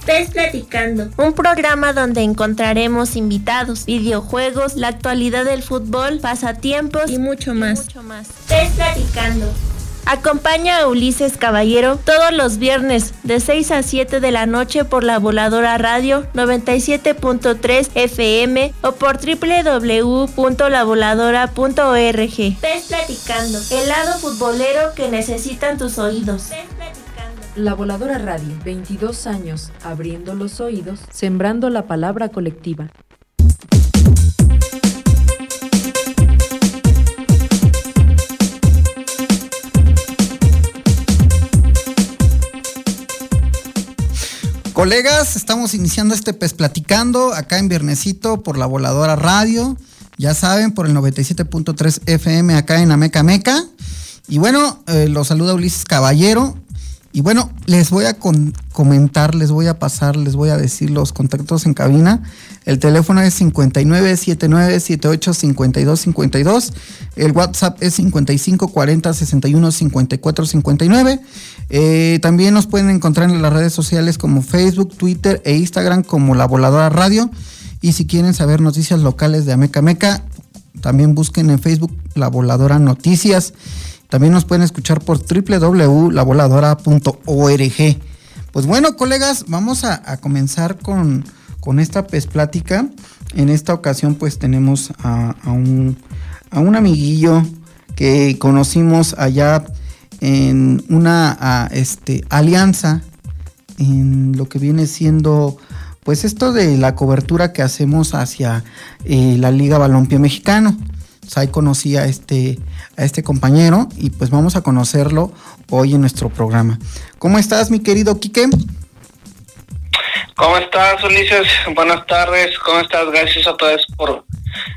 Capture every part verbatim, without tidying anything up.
Pez Platicando, un programa donde encontraremos invitados, videojuegos, la actualidad del fútbol, pasatiempos y mucho más. Y mucho más. Pez Platicando. Acompaña a Ulises Caballero todos los viernes de seis a siete de la noche por La Voladora Radio noventa y siete punto tres F M o por doble u doble u doble u punto la voladora punto org. Pez Platicando, el lado futbolero que necesitan tus oídos. Pez Platicando. La Voladora Radio, veintidós años, abriendo los oídos, sembrando la palabra colectiva. Colegas, estamos iniciando este Pez Platicando acá en Viernesito por La Voladora Radio, ya saben, por el noventa y siete punto tres F M acá en Ameca Meca. Y bueno, eh, los saluda Ulises Caballero. Y bueno, les voy a con- comentar, les voy a pasar, les voy a decir los contactos en cabina. El teléfono es cincuenta y nueve setenta y nueve setenta y ocho cincuenta y dos cincuenta y dos. El WhatsApp es cincuenta y cinco cuarenta sesenta y uno cincuenta y cuatro cincuenta y nueve. Eh, también nos pueden encontrar en las redes sociales como Facebook, Twitter e Instagram como La Voladora Radio. Y si quieren saber noticias locales de Ameca Meca, también busquen en Facebook La Voladora Noticias. También nos pueden escuchar por doble u doble u doble u punto la voladora punto org. Pues bueno, colegas, vamos a, a comenzar con, con esta Pez Plática. En esta ocasión pues tenemos a, a, un, a un amiguillo que conocimos allá en una a, este, alianza en lo que viene siendo pues esto de la cobertura que hacemos hacia eh, la Liga Balompié Mexicano. Pues ahí conocí a este, a este compañero y pues vamos a conocerlo hoy en nuestro programa. ¿Cómo estás, mi querido Quique? ¿Cómo estás, Ulises? Buenas tardes. ¿Cómo estás? Gracias a todos por,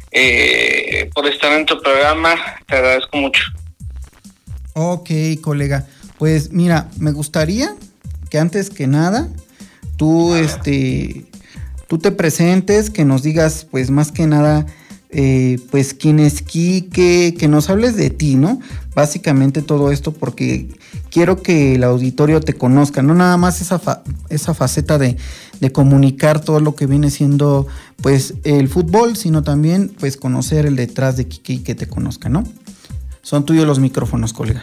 eh, por estar en tu programa. Te agradezco mucho. Ok, colega. Pues mira, me gustaría que antes que nada tú, este, tú te presentes, que nos digas, pues más que nada, Eh, pues quién es Quique, que nos hables de ti, ¿no? Básicamente todo esto porque quiero que el auditorio te conozca, no nada más esa fa- esa faceta de, de comunicar todo lo que viene siendo pues el fútbol, sino también pues conocer el detrás de Quique y que te conozca, ¿no? Son tuyos los micrófonos, colega.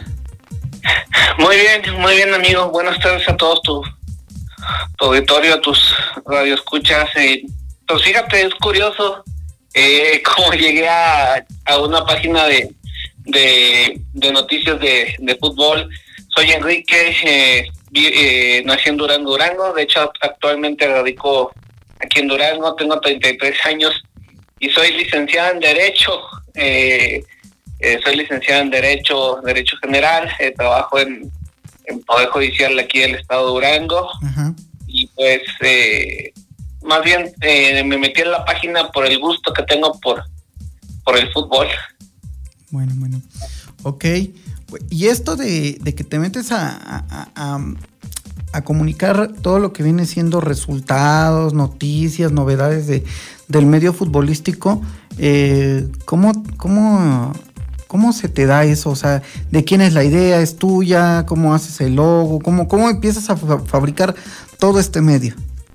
Muy bien, muy bien, amigo. Buenas tardes a todos tu, tu auditorio, a tus radioescuchas. Eh, pues fíjate, es curioso Eh, como llegué a, a una página de de, de noticias de, de fútbol. Soy Enrique, eh, vi, eh, nací en Durango, Durango. De hecho, actualmente radico aquí en Durango. Tengo treinta y tres años y soy licenciada en Derecho. Eh, eh, soy licenciada en Derecho, Derecho General. Eh, trabajo en, en Poder Judicial aquí del Estado de Durango. Ajá. Y pues... Eh, Más bien eh, me metí en la página por el gusto que tengo por por el fútbol. Bueno, bueno. Ok. Y esto de, de que te metes a, a, a, a comunicar todo lo que viene siendo resultados, noticias, novedades de, del medio futbolístico, eh, ¿cómo, cómo, ¿cómo se te da eso? O sea, ¿de quién es la idea? ¿Es tuya? ¿Cómo haces el logo? ¿Cómo, cómo empiezas a fa- fabricar todo este medio?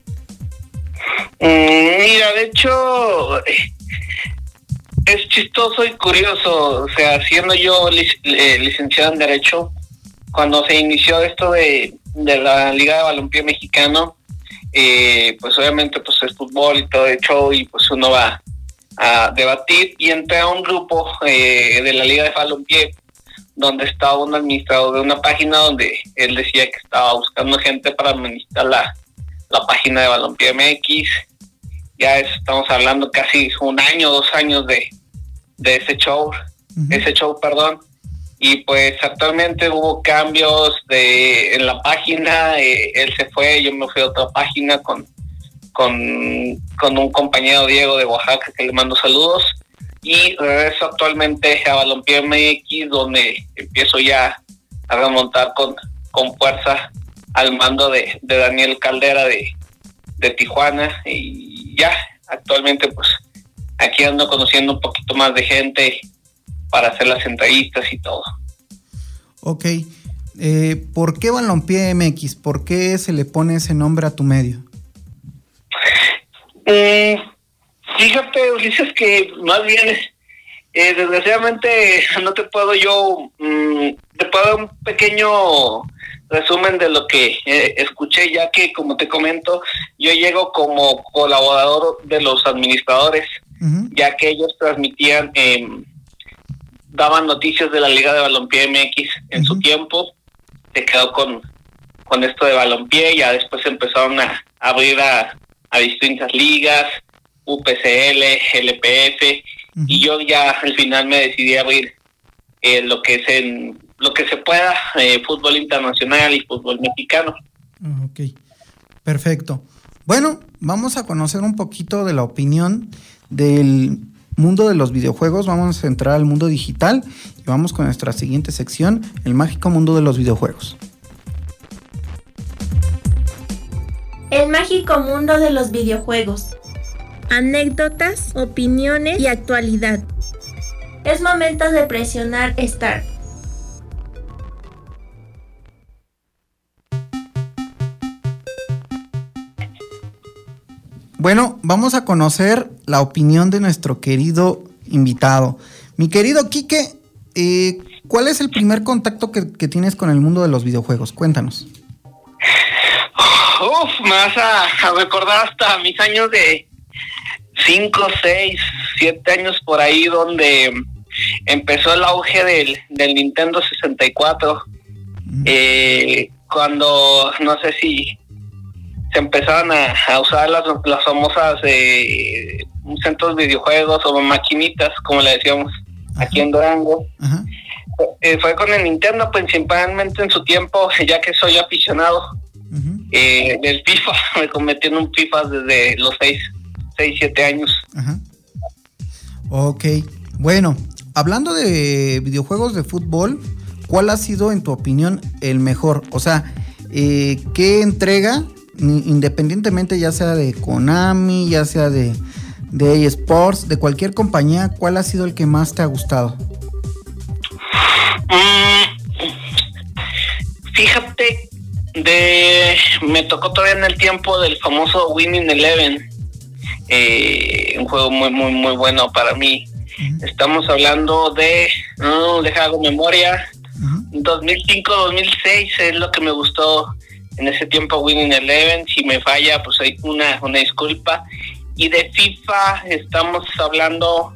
Mira, de hecho, es chistoso y curioso. O sea, siendo yo lic- eh, licenciado en Derecho, cuando se inició esto de, de la Liga de Balompié Mexicano, eh, pues obviamente pues es fútbol y todo de show y pues uno va a debatir. Y entré a un grupo eh, de la Liga de Balompié donde estaba un administrador de una página donde él decía que estaba buscando gente para administrar la, la página de Balompié M X. Ya es, estamos hablando casi un año, dos años de, de ese show, uh-huh. ese show, perdón. Y pues actualmente hubo cambios de en la página, eh, él se fue, yo me fui a otra página con, con, con un compañero Diego de Oaxaca, que le mando saludos. Y regreso actualmente a Balompié M X, donde empiezo ya a remontar con, con fuerza al mando de, de Daniel Caldera de, de Tijuana. Y ya, actualmente pues aquí ando conociendo un poquito más de gente para hacer las entrevistas y todo. Ok, eh, ¿por qué Balompié M X? ¿Por qué se le pone ese nombre a tu medio? Eh, fíjate, Ulises, que más bien, eh, desgraciadamente, no te puedo yo, mmm, te puedo dar un pequeño resumen de lo que eh, escuché, ya que, como te comento, yo llego como colaborador de los administradores, uh-huh. ya que ellos transmitían, eh, daban noticias de la Liga de Balompié M X en uh-huh. su tiempo. Se quedó con, con esto de balompié, ya después empezaron a, a abrir a, a distintas ligas, U P C L, L P F, uh-huh. y yo ya al final me decidí a abrir eh, lo que es en lo que se pueda, eh, fútbol internacional y fútbol mexicano. Ok, perfecto. Bueno, vamos a conocer un poquito de la opinión del mundo de los videojuegos. Vamos a entrar al mundo digital y vamos con nuestra siguiente sección, el mágico mundo de los videojuegos. El mágico mundo de los videojuegos. Anécdotas, opiniones y actualidad. Es momento de presionar Start. Bueno, vamos a conocer la opinión de nuestro querido invitado. Mi querido Quique, eh, ¿cuál es el primer contacto que, que tienes con el mundo de los videojuegos? Cuéntanos. Uf, me vas a, a recordar hasta mis años de cinco, seis, siete años por ahí, donde empezó el auge del, del Nintendo sesenta y cuatro. Mm. Eh, cuando, no sé si se empezaron a, a usar las, las famosas eh, centros de videojuegos o maquinitas, como le decíamos. Ajá. Aquí en Durango. Ajá. Eh, fue con el Nintendo, principalmente en su tiempo, ya que soy aficionado uh-huh. eh, del FIFA. Me convertí en un FIFA desde los seis, siete años. Ajá. Ok, bueno, hablando de videojuegos de fútbol, ¿cuál ha sido, en tu opinión, el mejor? O sea, eh, ¿qué entrega, independientemente ya sea de Konami, ya sea de, de E A Sports, de cualquier compañía, cuál ha sido el que más te ha gustado? Mm, fíjate, de me tocó todavía en el tiempo del famoso Winning Eleven, eh, un juego muy, muy, muy bueno para mí. Uh-huh. Estamos hablando de, no, deja hago memoria, uh-huh. dos mil cinco, dos mil seis es lo que me gustó en ese tiempo Winning Eleven. Si me falla, pues hay una, una disculpa. Y de FIFA estamos hablando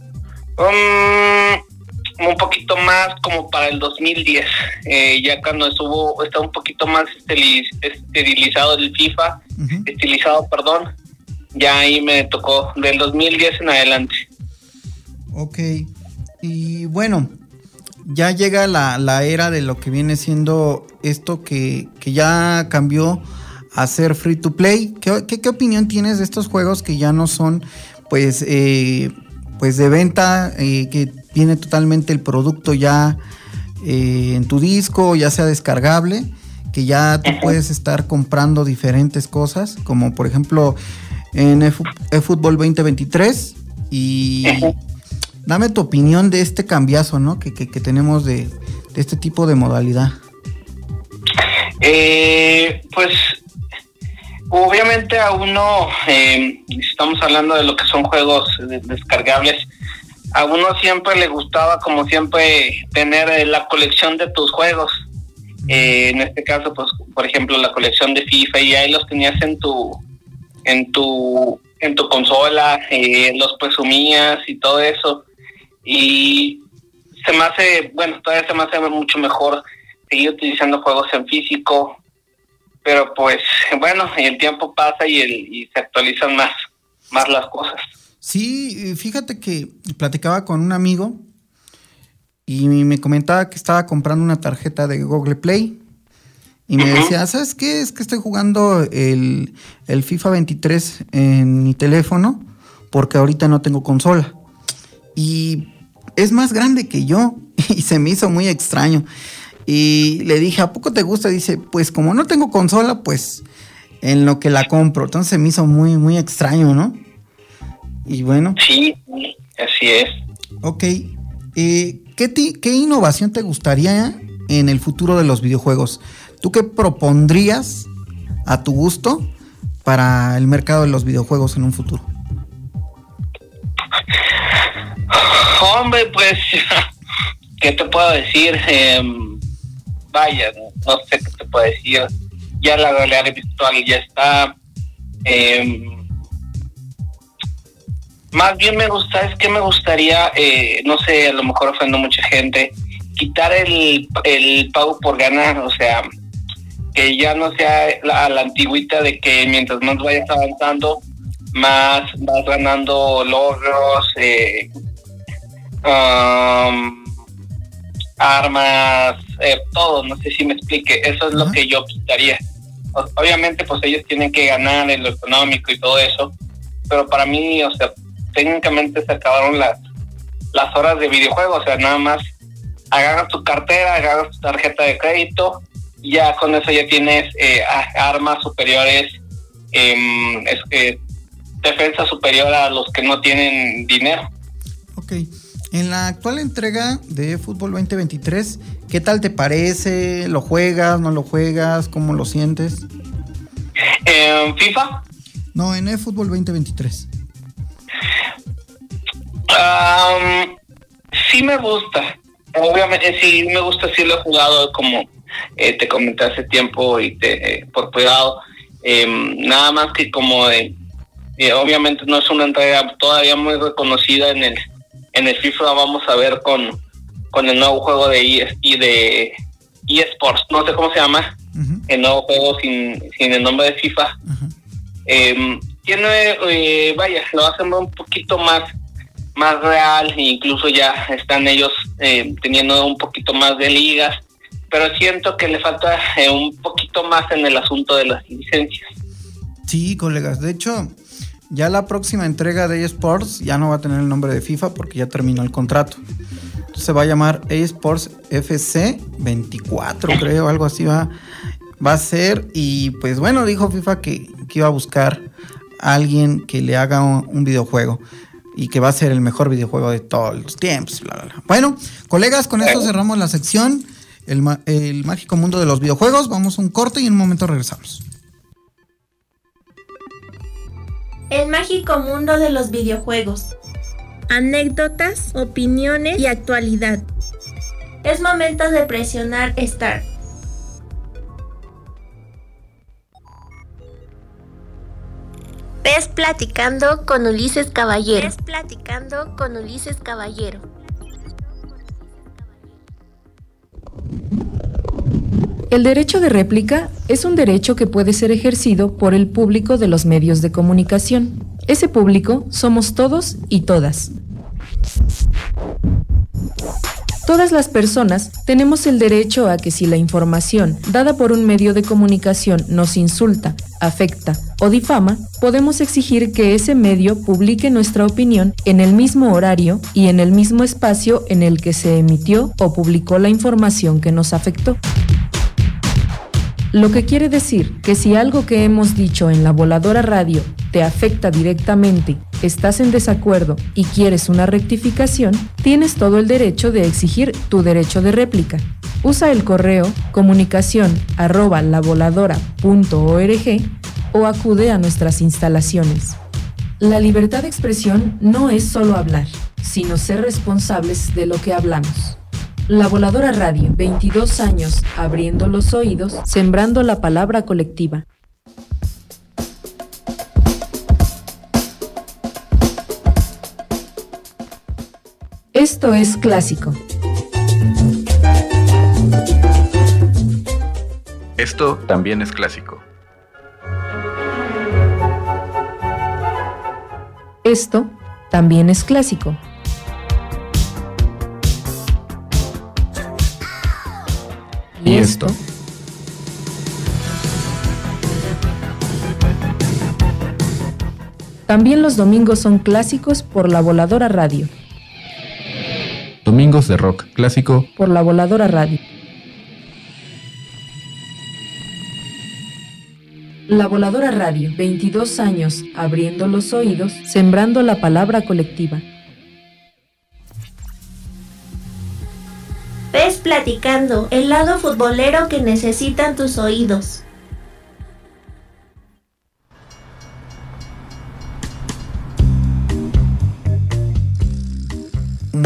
um, un poquito más como para el dos mil diez, eh, ya cuando estuvo, está un poquito más estiliz, esterilizado el FIFA, uh-huh. estilizado, perdón, ya ahí me tocó del dos mil diez en adelante. Ok, y bueno, ya llega la, la era de lo que viene siendo esto que, que ya cambió a ser free to play. ¿Qué, qué, qué opinión tienes de estos juegos que ya no son pues, eh, pues de venta, eh, que viene totalmente el producto ya eh, en tu disco, ya sea descargable, que ya tú puedes estar comprando diferentes cosas, como por ejemplo en eFootball veinte veintitrés? Y dame tu opinión de este cambiazo, ¿no? que, que, que tenemos de, de este tipo de modalidad. Eh, pues obviamente a uno, eh, estamos hablando de lo que son juegos descargables, a uno siempre le gustaba, como siempre, tener la colección de tus juegos. Eh, en este caso, pues, por ejemplo, la colección de FIFA, y ahí los tenías en tu, en tu, en tu consola, eh, los presumías y todo eso. Y se me hace, bueno, todavía se me hace mucho mejor seguir utilizando juegos en físico, pero pues bueno, el tiempo pasa y, el, y se actualizan más, más las cosas. Sí, fíjate que platicaba con un amigo y me comentaba que estaba comprando una tarjeta de Google Play y me uh-huh. decía, ¿sabes qué? Es que estoy jugando el, el FIFA veintitrés en mi teléfono porque ahorita no tengo consola. Y es más grande que yo y se me hizo muy extraño. Y le dije, ¿a poco te gusta? Dice, pues como no tengo consola, pues en lo que la compro. Entonces se me hizo muy, muy extraño, ¿no? Y bueno. Sí, así es. Ok. Eh, ¿qué, ti, ¿Qué innovación te gustaría en el futuro de los videojuegos? ¿Tú qué propondrías a tu gusto para el mercado de los videojuegos en un futuro? Hombre, pues, ¿qué te puedo decir? Eh, vaya, no, no sé qué te puedo decir. Ya la realidad virtual ya está. Eh, más bien me gusta, es que me gustaría, eh, no sé, a lo mejor ofendo a mucha gente, quitar el, el pago por ganar, o sea, que ya no sea la, la antigüita de que mientras más vayas avanzando, más vas ganando logros, eh, um, armas, eh, todo, no sé si me explique, eso es uh-huh. lo que yo quitaría. O, obviamente pues ellos tienen que ganar en lo económico y todo eso, pero para mí, o sea, técnicamente se acabaron las, las horas de videojuego, o sea, nada más agarras tu cartera, agarras tu tarjeta de crédito, y ya con eso ya tienes eh, armas superiores, eh, es que defensa superior a los que no tienen dinero. Ok, en la actual entrega de Fútbol veinte veintitrés, ¿qué tal te parece? ¿Lo juegas, no lo juegas? ¿Cómo lo sientes? ¿En FIFA? No, en eFootball veinte veintitrés. Um, sí me gusta, obviamente sí me gusta, sí lo he jugado como eh, te comenté hace tiempo y te, eh, por cuidado, eh, nada más que como de, eh, obviamente no es una entrega todavía muy reconocida en el en el FIFA. Vamos a ver con con el nuevo juego de e, y de eSports, no sé cómo se llama, uh-huh. el nuevo juego sin sin el nombre de FIFA. Uh-huh. eh, tiene eh, vaya, lo hacen un poquito más más real, e incluso ya están ellos eh, teniendo un poquito más de ligas, pero siento que le falta eh, un poquito más en el asunto de las licencias. Sí, colegas, de hecho ya la próxima entrega de eSports ya no va a tener el nombre de FIFA porque ya terminó el contrato. Entonces se va a llamar eSports F C veinticuatro, creo, algo así va, va a ser. Y pues bueno, dijo FIFA que, que iba a buscar a alguien que le haga un, un videojuego y que va a ser el mejor videojuego de todos los tiempos, bla, bla, bla. Bueno, colegas, con esto cerramos la sección, el, el mágico mundo de los videojuegos. Vamos a un corte y en un momento regresamos. El mágico mundo de los videojuegos. Anécdotas, opiniones y actualidad. Es momento de presionar Start. Ves platicando con Ulises Caballero. Ves platicando con Ulises Caballero. El derecho de réplica es un derecho que puede ser ejercido por el público de los medios de comunicación. Ese público somos todos y todas. Todas las personas tenemos el derecho a que si la información dada por un medio de comunicación nos insulta, afecta o difama, podemos exigir que ese medio publique nuestra opinión en el mismo horario y en el mismo espacio en el que se emitió o publicó la información que nos afectó. Lo que quiere decir que si algo que hemos dicho en La Voladora Radio te afecta directamente, estás en desacuerdo y quieres una rectificación, tienes todo el derecho de exigir tu derecho de réplica. Usa el correo comunicación arroba lavoladora punto org o acude a nuestras instalaciones. La libertad de expresión no es solo hablar, sino ser responsables de lo que hablamos. La Voladora Radio, veintidós años abriendo los oídos, sembrando la palabra colectiva. Esto es clásico. Esto también es clásico. Esto también es clásico. ¿Y esto? También los domingos son clásicos por La Voladora Radio. Domingos de rock clásico por La Voladora Radio. La Voladora Radio, veintidós años abriendo los oídos, sembrando la palabra colectiva. Ves platicando, el lado futbolero que necesitan tus oídos.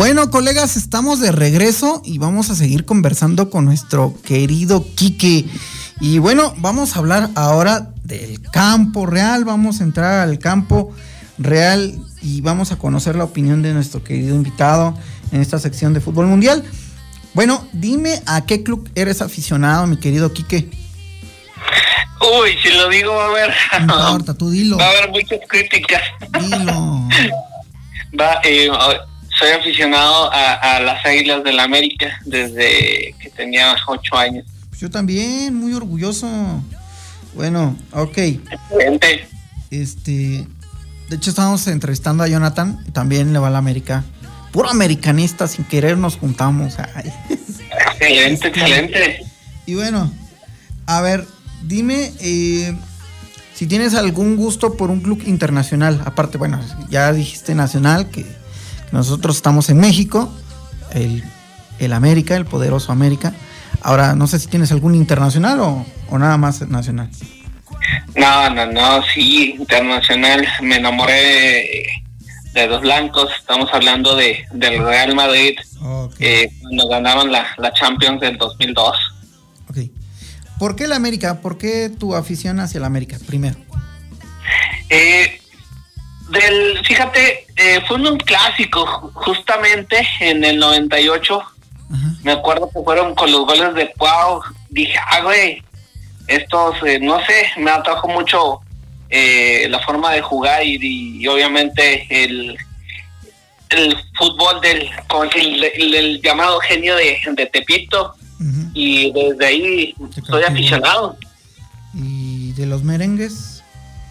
Bueno, colegas, estamos de regreso y vamos a seguir conversando con nuestro querido Quique. Y bueno, vamos a hablar ahora del campo real, vamos a entrar al campo real y vamos a conocer la opinión de nuestro querido invitado en esta sección de Fútbol Mundial. Bueno, dime a qué club eres aficionado, mi querido Quique. Uy, si lo digo va a haber... No importa, tú dilo. Va a haber muchas críticas. Dilo. Va, eh, soy aficionado a, a las Águilas del América desde que tenía ocho años. Yo también, muy orgulloso. Bueno, ok. Excelente. Este, de hecho estábamos entrevistando a Jonathan, y también le va a la América. Puro americanista, sin querer nos juntamos. Ay. Excelente, excelente. Y bueno, a ver, dime eh, si tienes algún gusto por un club internacional. Aparte, bueno, ya dijiste nacional, que, que nosotros estamos en México, el, el América, el poderoso América. Ahora, no sé si tienes algún internacional o, o nada más nacional. No, no, no, sí, internacional. Me enamoré de, de los blancos. Estamos hablando de del Real Madrid, okay. eh, cuando ganaron la, la Champions del dos mil dos. Ok. ¿Por qué el América? ¿Por qué tu afición hacia el América, primero? Eh, del, fíjate, eh, fue un clásico, justamente en el noventa y ocho. Ajá. Me acuerdo que fueron con los goles de Pau. Dije, ah, güey, estos, eh, no sé, me atrajo mucho eh, la forma de jugar y, y, y obviamente el el fútbol del, con el, el, el llamado genio de, de Tepito. Uh-huh. Y desde ahí soy aficionado. ¿Y de los merengues?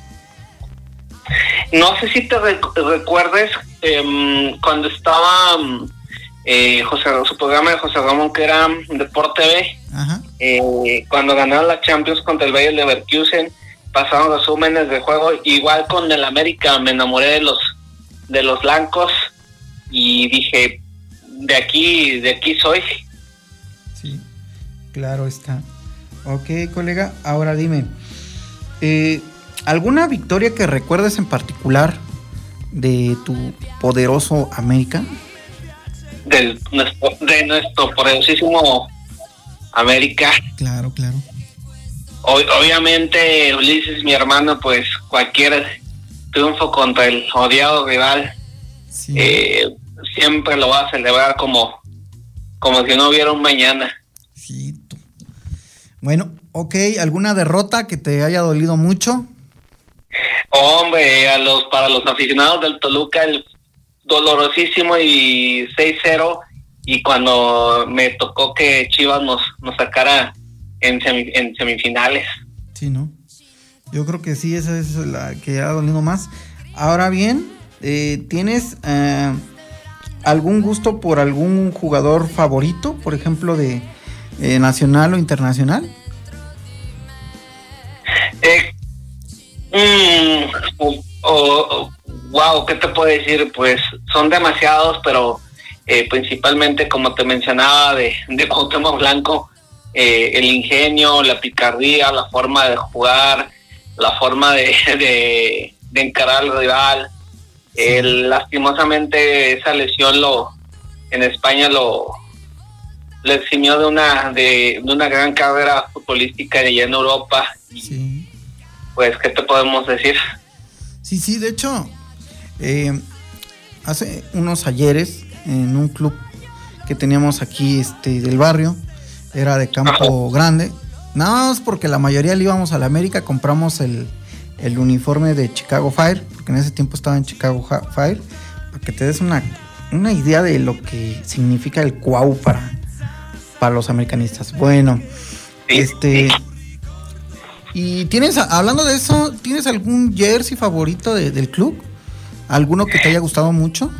No sé si te rec- recuerdes eh, cuando estaba... Eh, José, su programa de José Ramón, que era Deporte B. Ajá. Eh, cuando ganaron la Champions contra el Bayer Leverkusen, pasaron resúmenes de juego. Igual con el América me enamoré de los de los blancos y dije, de aquí de aquí soy. Sí, claro está. Ok, colega, ahora dime, eh, ¿alguna victoria que recuerdes en particular de tu poderoso América? Del, nuestro, de nuestro poderosísimo América. Claro, claro. O, obviamente, Ulises, mi hermano, pues cualquier triunfo contra el odiado rival, sí. eh, siempre lo va a celebrar como, como si no hubiera un mañana. Sí. Bueno, ok, ¿alguna derrota que te haya dolido mucho? Hombre, a los para los aficionados del Toluca, el dolorosísimo y seis cero, y cuando me tocó que Chivas nos, nos sacara en, semi, en semifinales. Sí, ¿no? Yo creo que sí, esa es la que ha dolido más. Ahora bien, eh, ¿tienes eh, algún gusto por algún jugador favorito, por ejemplo, de eh, nacional o internacional? Eh, mmm, o, o, wow, ¿qué te puedo decir? Pues son demasiados, pero eh, principalmente, como te mencionaba, de, de Cuauhtémoc Blanco, eh, el ingenio, la picardía, la forma de jugar, la forma de, de, de encarar al rival. Eh, lastimosamente esa lesión lo en España lo le eximió de una de, de una gran carrera futbolística allá en Europa. Y, sí. Pues, ¿qué te podemos decir? Sí, sí, de hecho, eh, hace unos ayeres en un club que teníamos aquí este del barrio, era de Campo Ajá. Grande, nada más porque la mayoría le íbamos a la América, compramos el, el uniforme de Chicago Fire, porque en ese tiempo estaba en Chicago Fire, para que te des una, una idea de lo que significa el Cuau para, para los americanistas. Bueno, sí, este... Sí. Y tienes, hablando de eso, ¿tienes algún jersey favorito de, del club? ¿Alguno que te haya gustado mucho?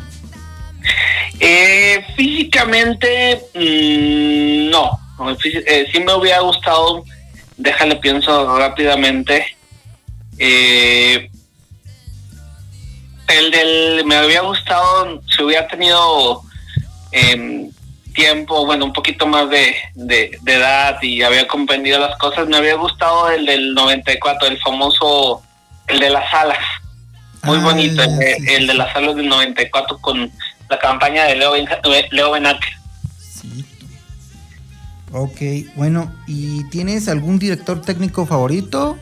Eh, físicamente, mmm, no. Eh, sí me hubiera gustado, déjale pienso rápidamente. Eh, el del, me había gustado, si hubiera tenido eh, tiempo, bueno, un poquito más de, de, de edad y había comprendido las cosas, me había gustado el del noventa y cuatro, el famoso, el de las alas, muy ah, bonito, el, sí, el de las alas del noventa y cuatro con, la campaña de Leo, Leo Benaque. Sí. Ok, bueno, ¿y tienes algún director técnico favorito?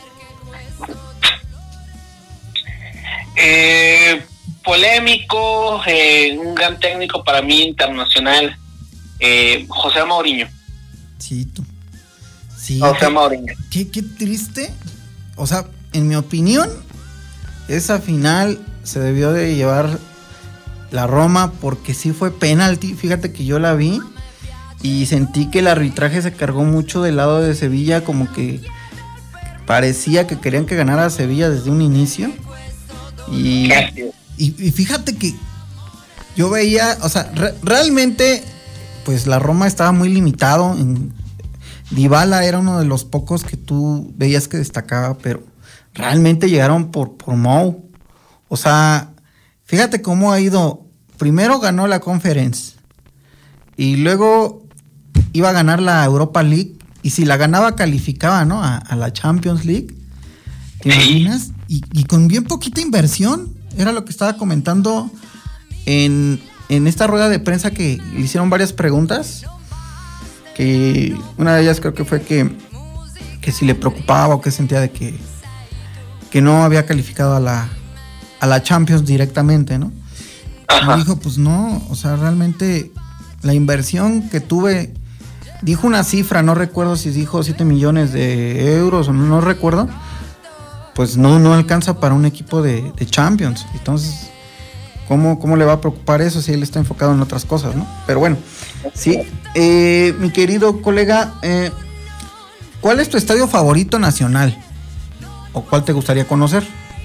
Eh, polémico, eh, un gran técnico para mí internacional, eh, José Mourinho. Sí, tú. Sí, José qué, Mourinho. Qué, qué triste. O sea, en mi opinión, esa final se debió de llevar la Roma porque sí fue penalti. Fíjate que yo la vi y sentí que el arbitraje se cargó mucho del lado de Sevilla, como que parecía que querían que ganara Sevilla desde un inicio. Y, y, y fíjate que yo veía, o sea, re- realmente, pues la Roma estaba muy limitado. En, Dybala era uno de los pocos que tú veías que destacaba, pero realmente llegaron por, por Mou. O sea, fíjate cómo ha ido. Primero ganó la Conference y luego iba a ganar la Europa League, y si la ganaba calificaba, ¿no? A, a la Champions League. ¿Te imaginas? Y, y con bien poquita inversión. Era lo que estaba comentando en, en esta rueda de prensa, que le hicieron varias preguntas. Que una de ellas creo que fue que, que si le preocupaba o que sentía de que, que no había calificado a la, a la Champions directamente, ¿no? Y dijo, pues no, o sea, realmente la inversión que tuve, dijo una cifra, no recuerdo si dijo siete millones de euros o no, no recuerdo, pues no, no alcanza para un equipo de, de Champions. Entonces, ¿cómo, ¿cómo le va a preocupar eso si él está enfocado en otras cosas, no? Pero bueno, sí. Eh, mi querido colega, eh, ¿cuál es tu estadio favorito nacional? ¿O cuál te gustaría conocer?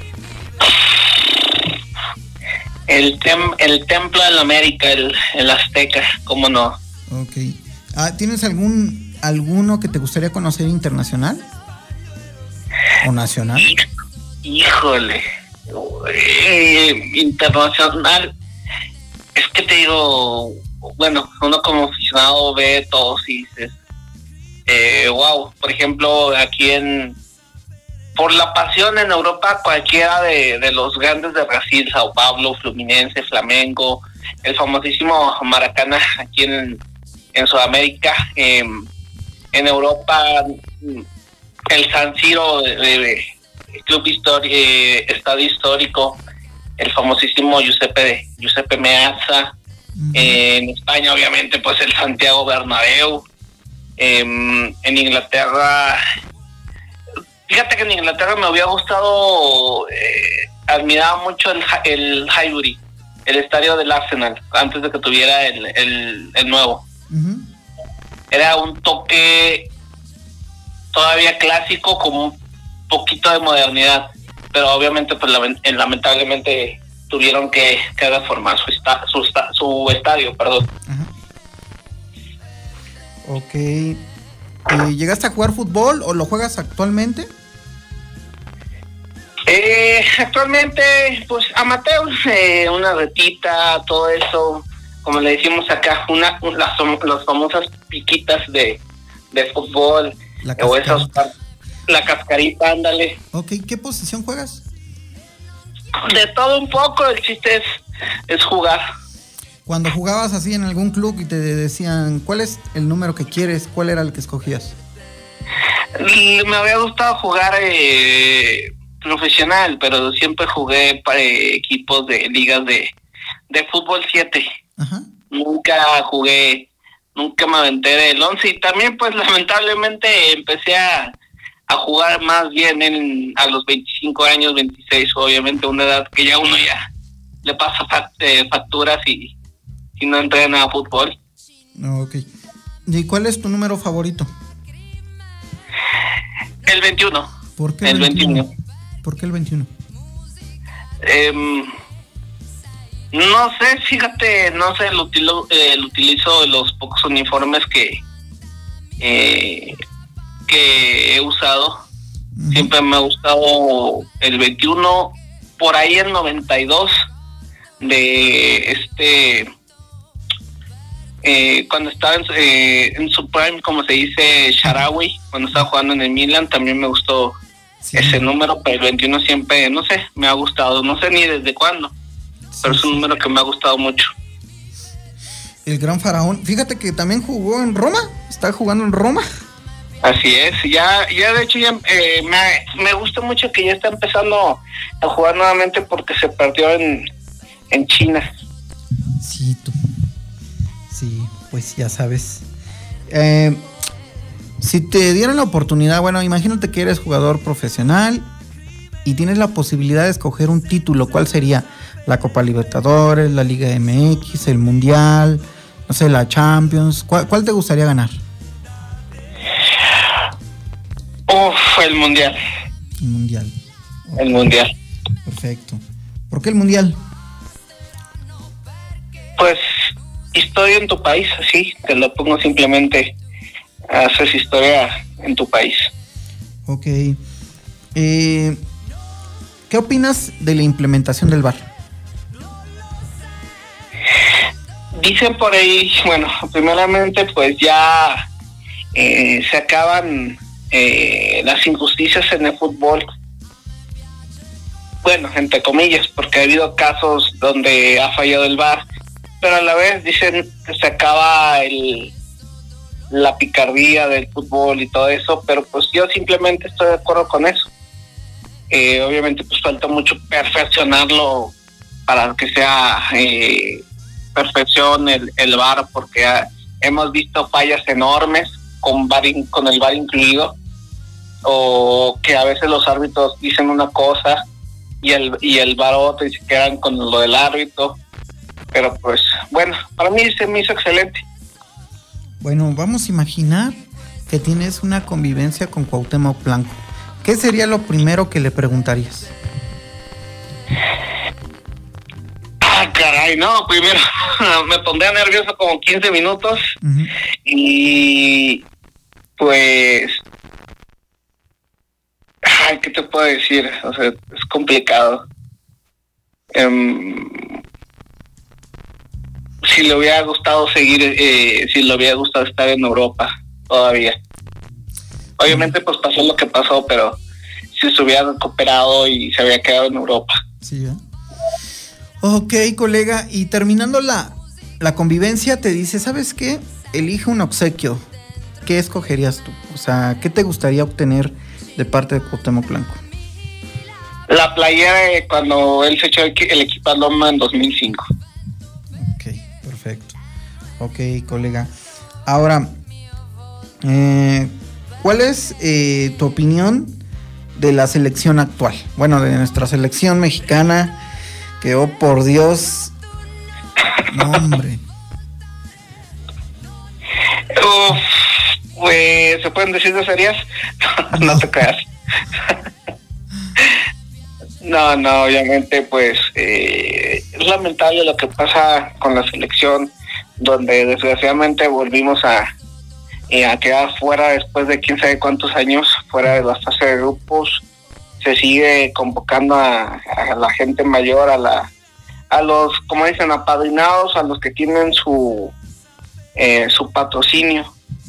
El, tem- el Templo de la América, el, el Azteca, ¿cómo no? Ok. Ah, ¿tienes algún alguno que te gustaría conocer internacional? ¿O nacional? Híjole. Eh, internacional. Es que te digo, bueno, uno como aficionado ve todos y dices, eh, wow, por ejemplo, aquí en, por la pasión en Europa, cualquiera de, de los grandes de Brasil, Sao Paulo, Fluminense, Flamengo, el famosísimo Maracaná aquí en, en Sudamérica, eh, en Europa, el San Siro, de, de Club Histori- eh, Estadio Histórico, el famosísimo Giuseppe, Giuseppe Meazza. Uh-huh. Eh, en España, obviamente, pues el Santiago Bernabéu. Eh, en Inglaterra, fíjate que en Inglaterra me había gustado, eh, admiraba mucho el, el Highbury, el estadio del Arsenal, antes de que tuviera el, el, el nuevo. Uh-huh. Era un toque todavía clásico con un poquito de modernidad, pero obviamente pues lamentablemente tuvieron que, que reformar su, esta, su, su estadio, perdón. Ajá. Ok. Eh, ¿Llegaste a jugar fútbol o lo juegas actualmente? Eh, actualmente, pues amateur, eh, una retita, todo eso, como le decimos acá, una, las, las famosas piquitas de, de fútbol, la o esos, la cascarita, ándale. Ok, ¿qué posición juegas? De todo un poco, el chiste es, es jugar. Cuando jugabas así en algún club y te decían, ¿cuál es el número que quieres? ¿Cuál era el que escogías? Me había gustado jugar eh, profesional, pero siempre jugué para eh, equipos de ligas de, de fútbol siete. Ajá. Nunca jugué, nunca me aventé del once, y también pues lamentablemente empecé a, a jugar más bien en, a los veinticinco años, veintiséis, obviamente una edad que ya uno ya le pasa fact, eh, facturas y, y no entrena a fútbol. Ok. ¿Y cuál es tu número favorito? El veintiuno. ¿Por qué el, el veintiuno? veintiuno? ¿Por qué el veintiuno? Eh, no sé, fíjate, no sé, lo, utilo, eh, lo utilizo los pocos uniformes que eh, que he usado. Uh-huh. Siempre me ha gustado el veintiuno, por ahí el noventa y dos de este eh, cuando estaba en, eh, en su prime, como se dice, Sharawi, cuando estaba jugando en el Milan, también me gustó sí. ese número, pero el veintiuno siempre, no sé, me ha gustado, no sé ni desde cuándo, sí. pero es un número que me ha gustado mucho. El gran faraón, fíjate que también jugó en Roma, está jugando en Roma. Así es, ya, ya de hecho ya eh, me, me gusta mucho que ya está empezando a jugar nuevamente porque se perdió en, en China. Sí, tú. Sí, pues ya sabes. Eh, si te dieran la oportunidad, bueno, imagínate que eres jugador profesional y tienes la posibilidad de escoger un título, ¿cuál sería? La Copa Libertadores, la Liga M X, el Mundial, no sé, la Champions. ¿Cuál, cuál te gustaría ganar? Uf, el Mundial. El Mundial. El Mundial. Perfecto. ¿Por qué el Mundial? Pues historia en tu país, así, te lo pongo simplemente, haces historia en tu país. Ok. Eh, ¿Qué opinas de la implementación del V A R? Dicen por ahí, bueno, primeramente pues ya eh, se acaban eh, las injusticias en el fútbol. Bueno, entre comillas, porque ha habido casos donde ha fallado el V A R, pero a la vez dicen que se acaba el la picardía del fútbol y todo eso, pero pues yo simplemente estoy de acuerdo con eso. Eh, obviamente pues falta mucho perfeccionarlo para que sea eh, perfección el, el V A R, porque ha, hemos visto fallas enormes con, V A R, con el V A R incluido, o que a veces los árbitros dicen una cosa y el y el V A R otra y se quedan con lo del árbitro. Pero pues bueno, para mí se me hizo excelente. Bueno, vamos a imaginar que tienes una convivencia con Cuauhtémoc Blanco. ¿Qué sería lo primero que le preguntarías? Ah, caray, no, primero me pondría nervioso como quince minutos. Uh-huh. Y pues, ay, ¿qué te puedo decir? O sea, es complicado. Um, si le hubiera gustado seguir, eh, si le hubiera gustado estar en Europa todavía. Obviamente pues pasó lo que pasó, pero si se hubiera recuperado y se había quedado en Europa. Sí, ¿eh? Ok, colega, y terminando la, la convivencia te dice, ¿sabes qué? Elige un obsequio. ¿Qué escogerías tú? O sea, ¿qué te gustaría obtener de parte de Cuauhtémoc Blanco? La playera de cuando él se echó el, el equipo a Loma en dos mil cinco. Ok, perfecto. Ok, colega. Ahora, eh, ¿cuál es eh, tu opinión de la selección actual? Bueno, de nuestra selección mexicana, que, oh, por Dios, no, hombre. Uf, pues, ¿se pueden decir groserías? No, no te creas. No, no, obviamente, pues, eh, es lamentable lo que pasa con la selección, donde desgraciadamente volvimos a, eh, a quedar fuera después de quién sabe cuántos años, fuera de la fase de grupos. Se sigue convocando a, a la gente mayor, a la a los, como dicen, apadrinados, a los que tienen su eh, su patrocinio.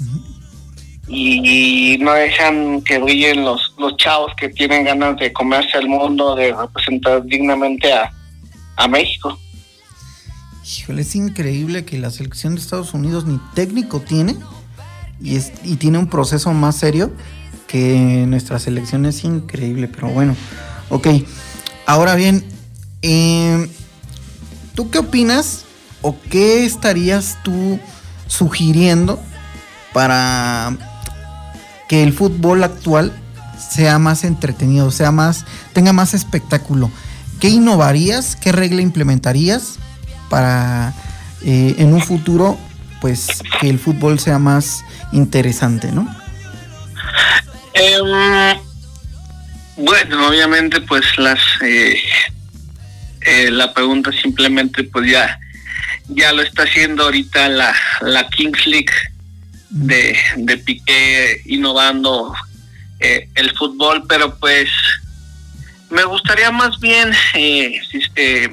Y no dejan que brillen los, los chavos que tienen ganas de comerse el mundo, de representar dignamente a, a México. Híjole, es increíble que la selección de Estados Unidos ni técnico tiene y, es, y tiene un proceso más serio que nuestra selección. Es increíble, pero bueno, ok. Ahora bien, eh, ¿tú qué opinas o qué estarías tú sugiriendo para que el fútbol actual sea más entretenido, sea más, tenga más espectáculo? ¿Qué innovarías? ¿Qué regla implementarías para eh, en un futuro, pues, que el fútbol sea más interesante, ¿no? Eh, bueno, obviamente, pues las eh, eh, la pregunta simplemente, pues ya ya lo está haciendo ahorita la la Kings League de, de Piqué, innovando eh, el fútbol, pero pues me gustaría más bien eh, eh,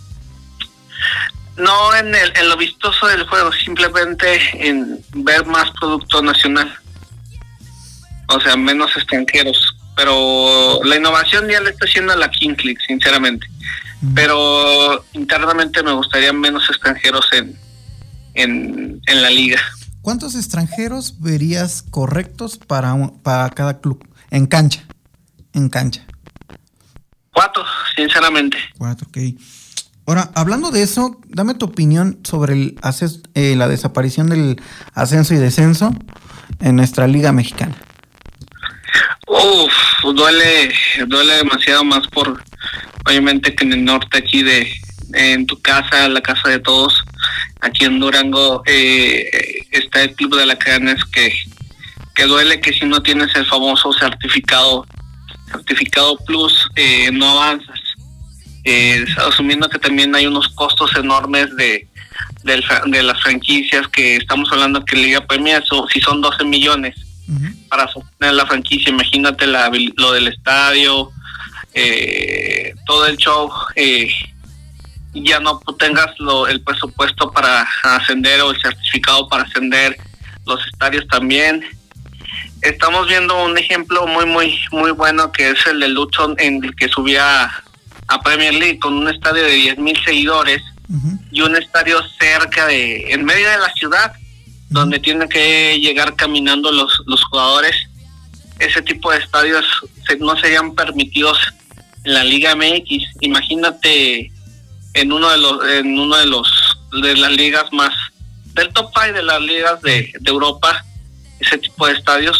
no en el en lo vistoso del juego, simplemente en ver más producto nacional, o sea, menos extranjeros. Pero la innovación ya la está haciendo la King League, sinceramente. uh-huh. pero internamente me gustaría menos extranjeros en, en, en la liga. ¿Cuántos extranjeros verías correctos para, para cada club? En cancha, en cancha. Cuatro, sinceramente. Cuatro, ok. Ahora, hablando de eso, dame tu opinión sobre el ases, eh, la desaparición del ascenso y descenso en nuestra liga mexicana. Uf, duele, duele demasiado más por, obviamente que en el norte aquí de, en tu casa, la casa de todos, aquí en Durango, eh, está el Club de Alacranes que, que duele que si no tienes el famoso certificado, certificado plus, eh, no avanzas. Eh, asumiendo que también hay unos costos enormes de, de, de las franquicias, que estamos hablando que Liga Premier, so, si son doce millones uh-huh. para sostener la franquicia, imagínate la, lo del estadio, eh, todo el show, eh, ya no tengas lo, el presupuesto para ascender o el certificado para ascender, los estadios también. Estamos viendo un ejemplo muy muy muy bueno que es el de Luton, en el que subía a Premier League con un estadio de diez mil seguidores uh-huh. y un estadio cerca de, en medio de la ciudad, uh-huh. donde tienen que llegar caminando los, los jugadores. Ese tipo de estadios se, no serían permitidos en la Liga M X. Imagínate en uno de los, en uno de los de las ligas más del top five de las ligas de, de Europa, ese tipo de estadios.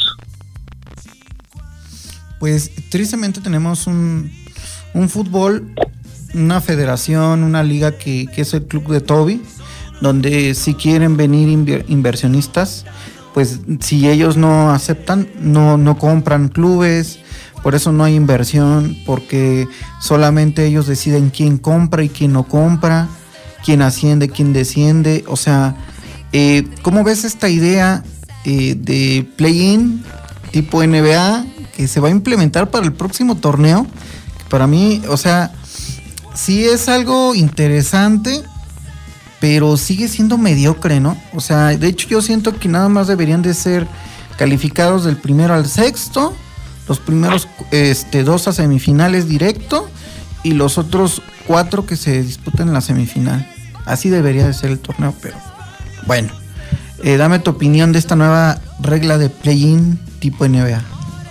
Pues tristemente tenemos un un fútbol, una federación, una liga que, que es el club de Toby, donde si quieren venir inver, inversionistas, pues si ellos no aceptan, no, no compran clubes, por eso no hay inversión, porque solamente ellos deciden quién compra y quién no compra, quién asciende, quién desciende. O sea, eh, ¿cómo ves esta idea eh, de play-in tipo N B A que se va a implementar para el próximo torneo? Para mí, o sea, sí es algo interesante, pero sigue siendo mediocre, ¿no? O sea, de hecho yo siento que nada más deberían de ser calificados del primero al sexto, los primeros este, dos a semifinales directo y los otros cuatro que se disputen en la semifinal. Así debería de ser el torneo, pero bueno. Eh, dame tu opinión de esta nueva regla de play-in tipo N B A.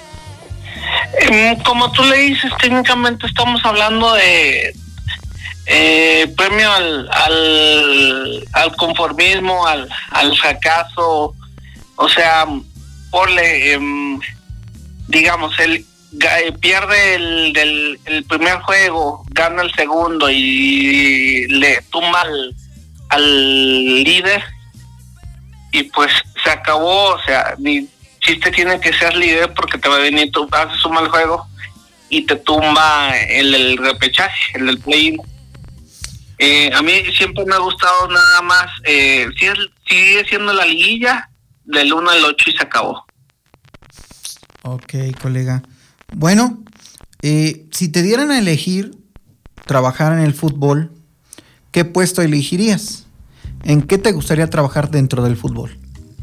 Como tú le dices, técnicamente estamos hablando de eh, premio al, al al conformismo, al al fracaso. O sea, porle, eh, digamos, él eh, pierde el, del, el primer juego, gana el segundo y le tumba al, al líder y pues se acabó. O sea, ni chiste tiene que ser líder porque te va a venir, tú haces un mal juego y te tumba el, el repechaje, el del play-in. Eh, a mí siempre me ha gustado nada más, eh, sigue, sigue siendo la liguilla del uno al ocho y se acabó. Ok, colega. Bueno, eh, si te dieran a elegir trabajar en el fútbol, ¿qué puesto elegirías? ¿En qué te gustaría trabajar dentro del fútbol?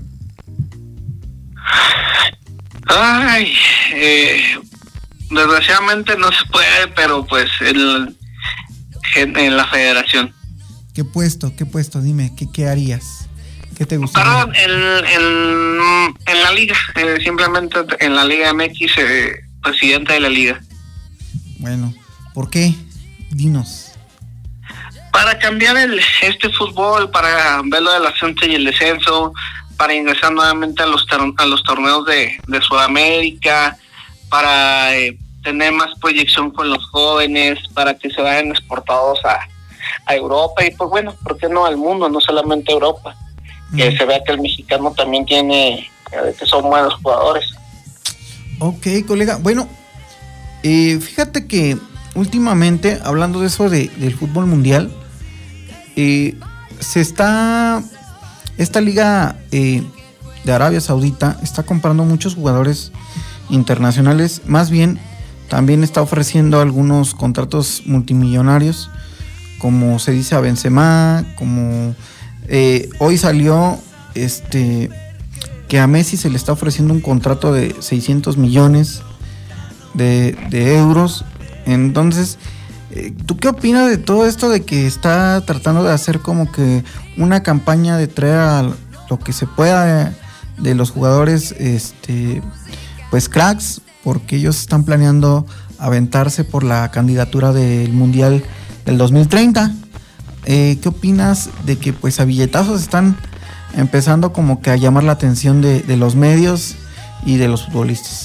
Ay, eh, desgraciadamente no se puede, pero pues en, en, en la federación. ¿Qué puesto? ¿Qué puesto? Dime, ¿qué, qué harías? ¿Qué te gustaría? Perdón, en, en, en la liga, eh, simplemente en la Liga M X, eh, presidente de la liga. Bueno, ¿por qué? Dinos. Para cambiar el este fútbol, para ver lo del ascenso y el descenso, para ingresar nuevamente a los tor- a los torneos de, de Sudamérica, para eh, tener más proyección con los jóvenes, para que se vayan exportados a, a Europa y pues bueno, ¿por qué no al mundo? No solamente a Europa. Mm. Que se vea que el mexicano también tiene, eh, que son buenos jugadores. Ok, colega. Bueno, eh, fíjate que últimamente, hablando de eso de, del fútbol mundial, eh, se está... Esta liga eh, de Arabia Saudita está comprando muchos jugadores internacionales, más bien también está ofreciendo algunos contratos multimillonarios, como se dice a Benzema, como eh, hoy salió este que a Messi se le está ofreciendo un contrato de seiscientos millones de, de euros. Entonces, Eh, ¿Tú qué opinas de todo esto de que está tratando de hacer como que una campaña de traer a lo que se pueda de los jugadores, este, pues cracks, porque ellos están planeando aventarse por la candidatura del Mundial del dos mil treinta? Eh, ¿Qué opinas de que pues a billetazos están empezando como que a llamar la atención de, de los medios y de los futbolistas?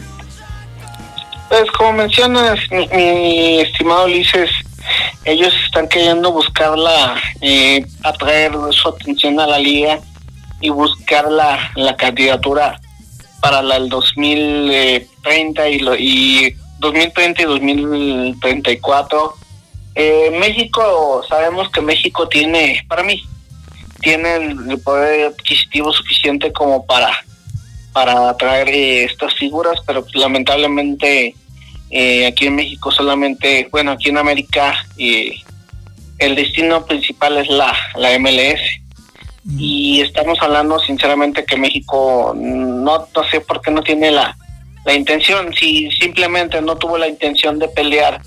Pues como mencionas, mi, mi estimado Ulises, ellos están queriendo buscarla, eh, atraer su atención a la liga y buscar la, la candidatura para la, el dos mil treinta y, lo, y dos mil treinta y dos mil treinta y cuatro. Eh, México, sabemos que México tiene, para mí, tiene el, el poder adquisitivo suficiente como para para atraer eh, estas figuras, pero pues, lamentablemente eh, aquí en México solamente, bueno, aquí en América eh, el destino principal es la, la M L S. Mm. Y estamos hablando sinceramente que México no, no sé por qué no tiene la, la intención, si simplemente no tuvo la intención de pelear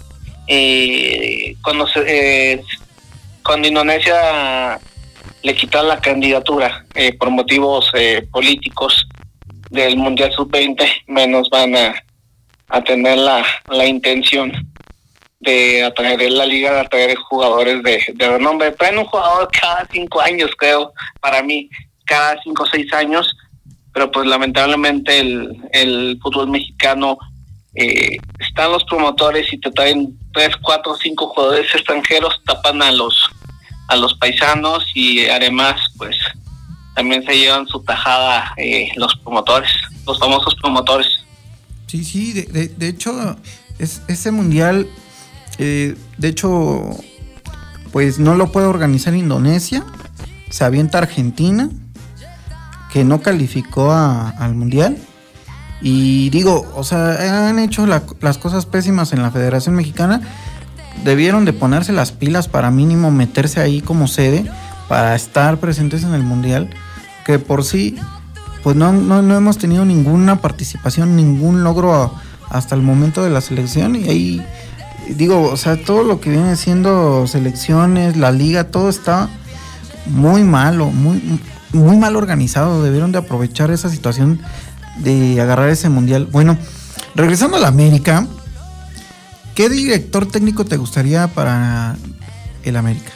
eh, cuando, se, eh, cuando Indonesia le quitaron la candidatura eh, por motivos eh, políticos del Mundial sub veinte, menos van a, a tener la, la intención de atraer la liga, de atraer jugadores de, de renombre. Traen un jugador cada cinco años, creo, para mí, cada cinco o seis años, pero pues lamentablemente el, el fútbol mexicano, eh, están los promotores y te traen tres, cuatro, cinco jugadores extranjeros, tapan a los a los paisanos y además pues también se llevan su tajada eh, los promotores, los famosos promotores. Sí, sí, de, de, de hecho es, ese mundial, eh, de hecho pues no lo puede organizar Indonesia, se avienta Argentina, que no calificó a, al mundial, y digo, o sea, han hecho la, las cosas pésimas en la Federación Mexicana. Debieron de ponerse las pilas para mínimo meterse ahí como sede para estar presentes en el mundial, que por sí pues no, no, no hemos tenido ninguna participación, ningún logro hasta el momento de la selección. Y ahí digo, o sea, todo lo que viene siendo selecciones, la liga, todo está muy malo, muy, muy mal organizado. Debieron de aprovechar esa situación de agarrar ese mundial. Bueno, regresando a la América, ¿qué director técnico te gustaría para el América?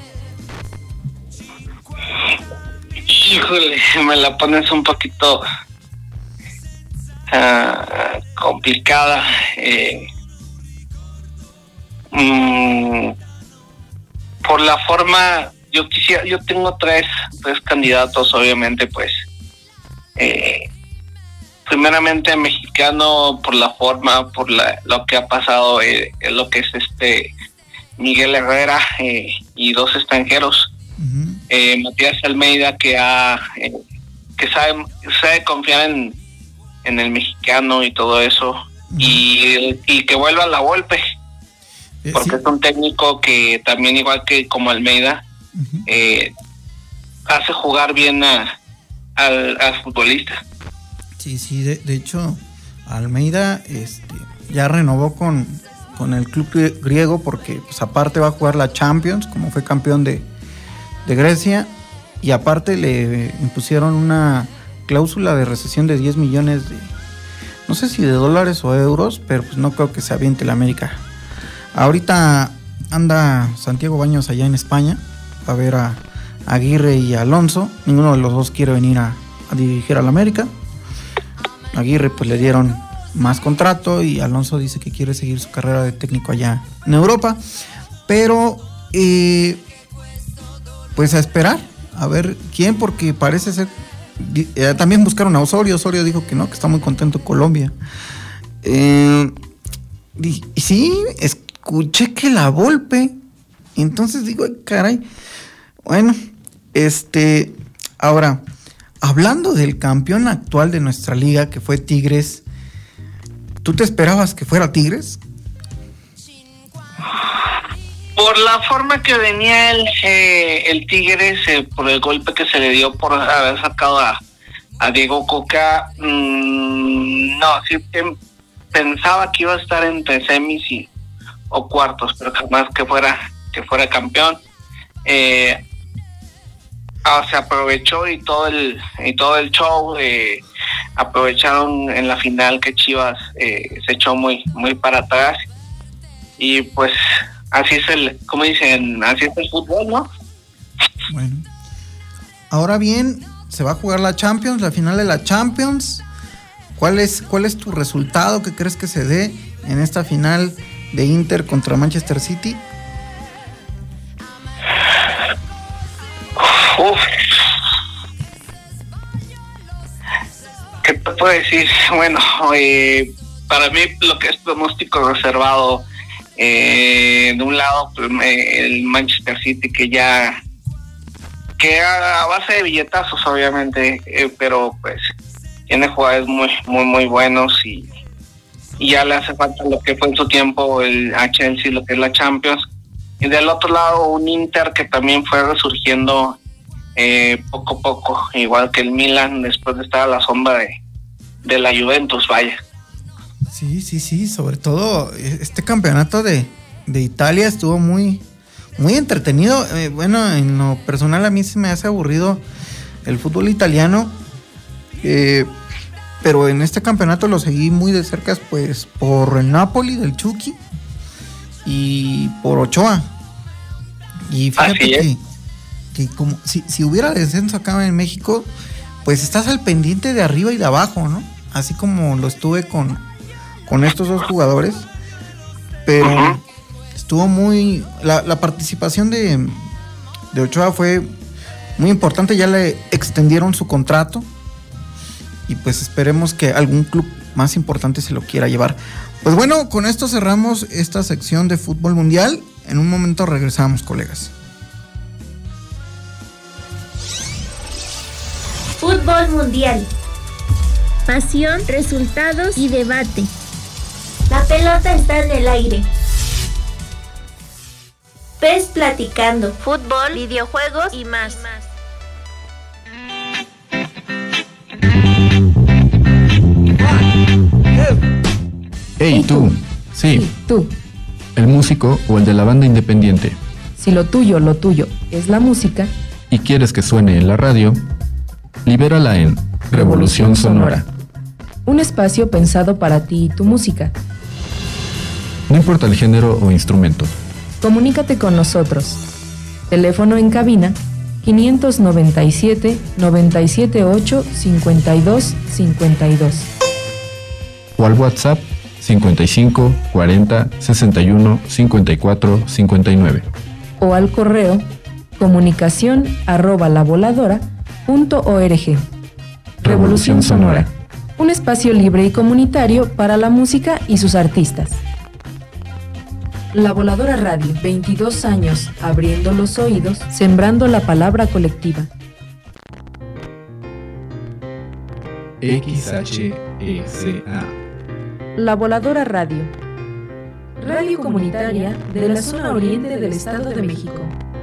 Híjole, me la pones un poquito uh, complicada. Eh, mm, por la forma, yo quisiera, yo tengo tres, tres candidatos, obviamente, pues. Eh, primeramente mexicano, por la forma, por la, lo que ha pasado, eh, lo que es este Miguel Herrera eh, y dos extranjeros. Uh-huh. eh, Matías Almeida, que ha eh, que sabe sabe confiar en, en el mexicano y todo eso. Uh-huh. y, y que vuelva a la Volpe, eh, porque sí. Es un técnico que también, igual que como Almeida, uh-huh. eh, hace jugar bien a, al, al futbolista. Sí, sí, de, de hecho Almeida este, ya renovó con, con el club griego, porque pues aparte va a jugar la Champions, como fue campeón de, de Grecia, y aparte le impusieron una cláusula de rescisión de diez millones de, no sé si de dólares o euros, pero pues no creo que se aviente la América. Ahorita anda Santiago Baños allá en España a ver a, a Aguirre y a Alonso. Ninguno de los dos quiere venir a, a dirigir a la América. Aguirre pues le dieron más contrato y Alonso dice que quiere seguir su carrera de técnico allá en Europa, pero eh, pues a esperar a ver quién, porque parece ser eh, también buscaron a Osorio. Osorio dijo que no, que está muy contento en Colombia. Eh, y, y sí, escuché que la Volpe, entonces digo, ay, caray, bueno, este, ahora, hablando del campeón actual de nuestra liga, que fue Tigres, ¿tú te esperabas que fuera Tigres? Por la forma que venía el, eh, el Tigres, eh, por el golpe que se le dio por haber sacado a, a Diego Coca, mmm, no, sí eh, pensaba que iba a estar entre semis y o cuartos, pero jamás que fuera que fuera campeón. Eh, ah, se aprovechó y todo el y todo el show eh, aprovecharon en la final que Chivas eh, se echó muy muy para atrás, y pues así es el, como dicen, así es el fútbol, ¿no? Bueno, ahora bien, se va a jugar la Champions, la final de la Champions. ¿Cuál es, cuál es tu resultado que crees que se dé en esta final de Inter contra Manchester City? Uf. ¿Qué te puedo decir? Bueno, eh, para mí lo que es pronóstico reservado, eh, de un lado pues, eh, el Manchester City, que ya que a base de billetazos obviamente, eh, pero pues tiene jugadores muy muy muy buenos, y, y ya le hace falta lo que fue en su tiempo el a Chelsea, lo que es la Champions. Y del otro lado un Inter que también fue resurgiendo eh, poco a poco, igual que el Milan después de estar a la sombra de, de la Juventus, vaya. Sí, sí, sí, sobre todo este campeonato de, de Italia estuvo muy, muy entretenido. Eh, bueno, en lo personal a mí se me hace aburrido el fútbol italiano, eh, pero en este campeonato lo seguí muy de cerca, pues por el Napoli del Chucky y por Ochoa. Y fíjate que, que como si, si hubiera descenso acá en México, pues estás al pendiente de arriba y de abajo, ¿no? Así como lo estuve con, con estos dos jugadores. Pero uh-huh. estuvo muy... La, la participación de, de Ochoa fue muy importante. Ya le extendieron su contrato. Y pues esperemos que algún club más importante se lo quiera llevar. Pues bueno, con esto cerramos esta sección de fútbol mundial. En un momento regresamos, colegas. Fútbol mundial. Pasión, resultados y debate. La pelota está en el aire. Pez platicando. Fútbol, videojuegos y más. Hey tú, sí, Sí, tú. el músico o el de la banda independiente, Si lo tuyo, lo tuyo es la música, y quieres que suene en la radio, libérala en Revolución Sonora. un espacio pensado para ti y tu música. No importa el género o instrumento. Comunícate con nosotros. Teléfono en cabina quinientos noventa y siete, noventa y siete ocho, cincuenta y dos, cincuenta y dos. O al WhatsApp cincuenta y cinco, cuarenta, sesenta y uno, cincuenta y cuatro, cincuenta y nueve. O al correo comunicación arroba lavoladora punto org. Revolución Sonora, un espacio libre y comunitario para la música y sus artistas. La Voladora Radio, veintidós años abriendo los oídos, sembrando la palabra colectiva. X H E C A. La Voladora Radio, radio comunitaria de la zona oriente del Estado de México.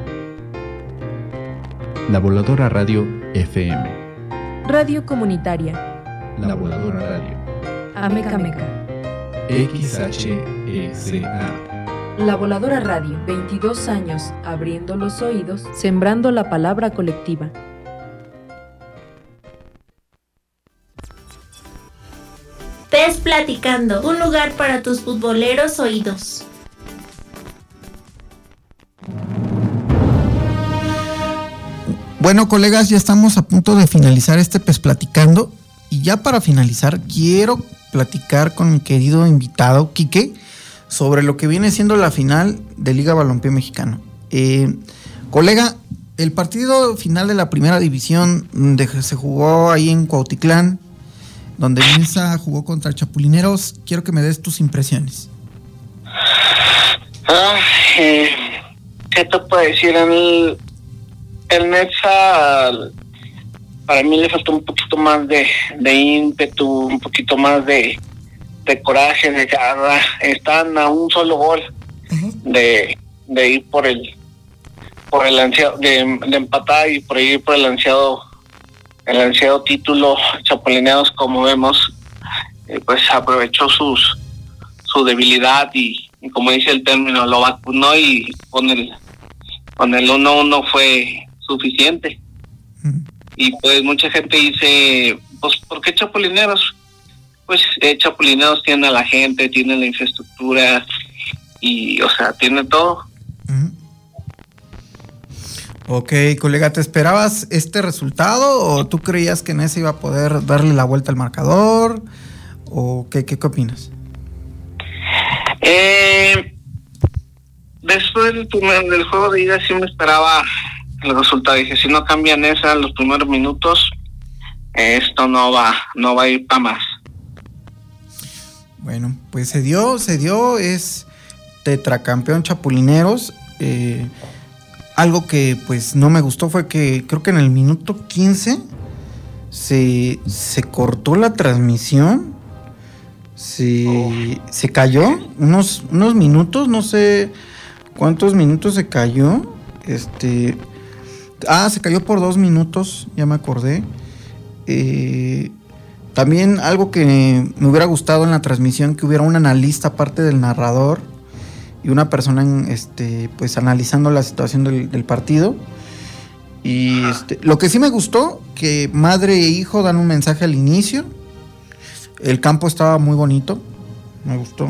La Voladora Radio F M. Radio comunitaria, La Voladora Radio Ameca Meca. X H E C A. La Voladora Radio, veintidós años abriendo los oídos, sembrando la palabra colectiva. Pez platicando, un lugar para tus futboleros oídos. Bueno, colegas, ya estamos a punto de finalizar este Pez Platicando. Y ya para finalizar, quiero platicar con mi querido invitado, Quique, sobre lo que viene siendo la final de Liga Balompié Mexicano. Eh, colega, el partido final de la primera división de, se jugó ahí en Cuautitlán, donde Nilsa jugó contra Chapulineros. Quiero que me des tus impresiones. Ah, eh, ¿qué te puedo decir? El, el Nesa, para mí le faltó un poquito más de, de ímpetu, un poquito más de, de coraje, de garra. Están a un solo gol uh-huh. de, de ir por el por el ansiado, de, de empatar y por ir por el ansiado el ansiado título. Chapulineados, como vemos, eh, pues aprovechó sus su debilidad y, como dice el término, lo vacunó y con el con el uno uno fue suficiente. Mm. Y pues mucha gente dice, pues ¿por qué Chapulineros? Pues eh, Chapulineros tiene a la gente, tiene la infraestructura y, o sea, tiene todo. Mm. Ok, colega, ¿te esperabas este resultado o tú creías que Nesa iba a poder darle la vuelta al marcador? ¿O qué, qué, qué opinas? Eh, después del, primer, del juego de ida sí me esperaba el resultado. Dije, si no cambian esa en los primeros minutos, esto no va, no va a ir para más. Bueno, pues se dio, se dio, es tetracampeón Chapulineros. Eh, algo que pues no me gustó fue que creo que en el minuto quince se, se cortó la transmisión. Se, oh. se cayó unos, unos minutos, no sé cuántos minutos se cayó. Este, ah, se cayó por dos minutos, ya me acordé. Eh, también algo que me hubiera gustado en la transmisión, que hubiera un analista aparte del narrador y una persona en, este, pues analizando la situación del, del partido. Y este, lo que sí me gustó, que madre e hijo dan un mensaje al inicio. El campo estaba muy bonito, me gustó.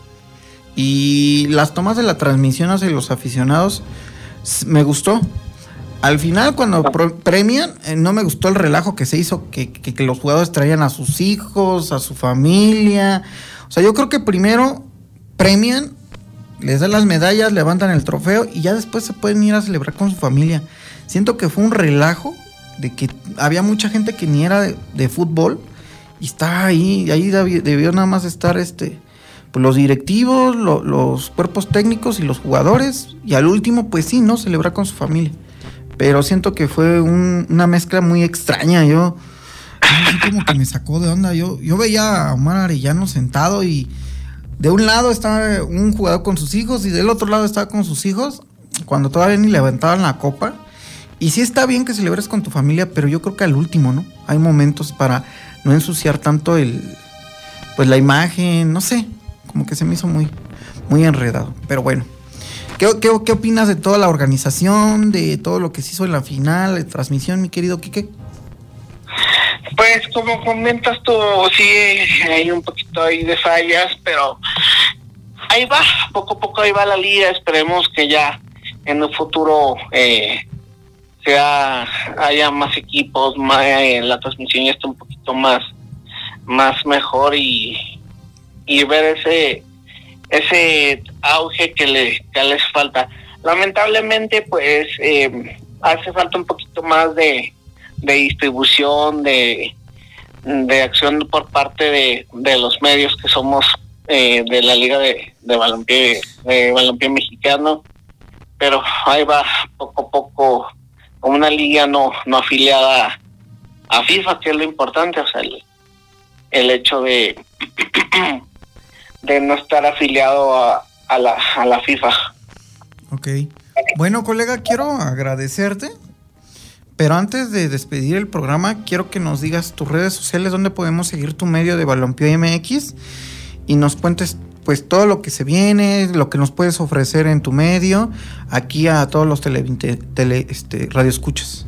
Y las tomas de la transmisión hacia los aficionados, me gustó. Al final, cuando pro- premian, eh, no me gustó el relajo que se hizo, que, que, que los jugadores traían a sus hijos, a su familia. O sea, yo creo que primero premian, les dan las medallas, levantan el trofeo y ya después se pueden ir a celebrar con su familia. Siento que fue un relajo de que había mucha gente que ni era de, de fútbol y estaba ahí, y ahí debió, debió nada más estar este, pues los directivos, lo, los cuerpos técnicos y los jugadores, y al último, pues sí, ¿no? Celebrar con su familia. Pero siento que fue un, una mezcla muy extraña. Yo, así como que me sacó de onda. Yo, yo veía a Omar Arellano sentado y de un lado estaba un jugador con sus hijos y del otro lado estaba con sus hijos cuando todavía ni levantaban la copa. Y sí está bien que celebres con tu familia, pero yo creo que al último, ¿no? Hay momentos para no ensuciar tanto el, pues la imagen, no sé, como que se me hizo muy, muy enredado. Pero bueno, ¿qué, qué, qué opinas de toda la organización, de todo lo que se hizo en la final, de transmisión, mi querido Quique? Pues como comentas tú, sí hay un poquito ahí de fallas, pero ahí va, poco a poco ahí va la liga. Esperemos que ya en el futuro eh, sea haya más equipos, más, eh, la transmisión ya está un poquito más más mejor y y ver ese ese auge que le que les falta. Lamentablemente pues eh, hace falta un poquito más de de distribución, de de acción por parte de, de los medios que somos eh, de la Liga de, de Balompié de Balompié Mexicano, pero ahí va poco a poco, como una liga no no afiliada a FIFA, que es lo importante, o sea, el, el hecho de de no estar afiliado a, a la a la FIFA. Ok. Bueno, colega, quiero agradecerte, pero antes de despedir el programa, quiero que nos digas tus redes sociales, donde podemos seguir tu medio de Balompié M X y nos cuentes pues todo lo que se viene, lo que nos puedes ofrecer en tu medio, aquí a todos los tele, tele este, radioescuchas.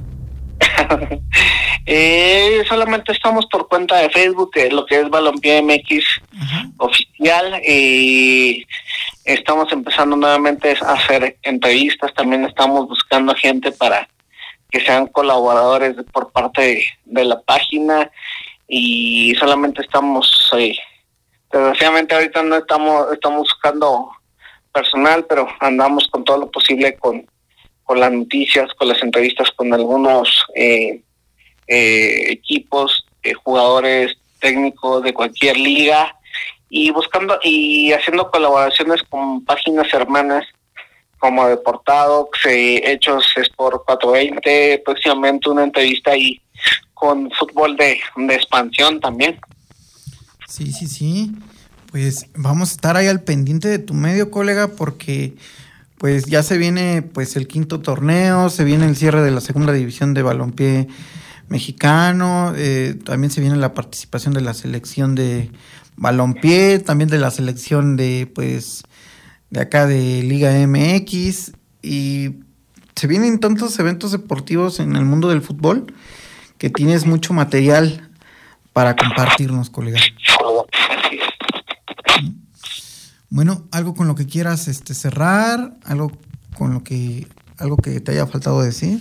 eh, solamente estamos por cuenta de Facebook, que es lo que es Balompié M X uh-huh. oficial. Eh, estamos empezando nuevamente a hacer entrevistas, también estamos buscando gente para que sean colaboradores de, por parte de, de la página, y solamente estamos eh, desgraciadamente ahorita no estamos estamos buscando personal, pero andamos con todo lo posible con con las noticias, con las entrevistas con algunos eh, eh, equipos, eh, jugadores, técnicos de cualquier liga, y buscando y haciendo colaboraciones con páginas hermanas como Deportado, Hechos Sport cuatrocientos veinte, próximamente una entrevista ahí con fútbol de, de expansión también. Sí, sí, sí. Pues vamos a estar ahí al pendiente de tu medio, colega, porque pues ya se viene pues el quinto torneo, se viene el cierre de la segunda división de balompié mexicano, eh, también se viene la participación de la selección de balompié, también de la selección de pues de acá de Liga M X, y se vienen tantos eventos deportivos en el mundo del fútbol que tienes mucho material para compartirnos, colega. Así es. Bueno, algo con lo que quieras este, cerrar, algo con lo que algo que te haya faltado decir.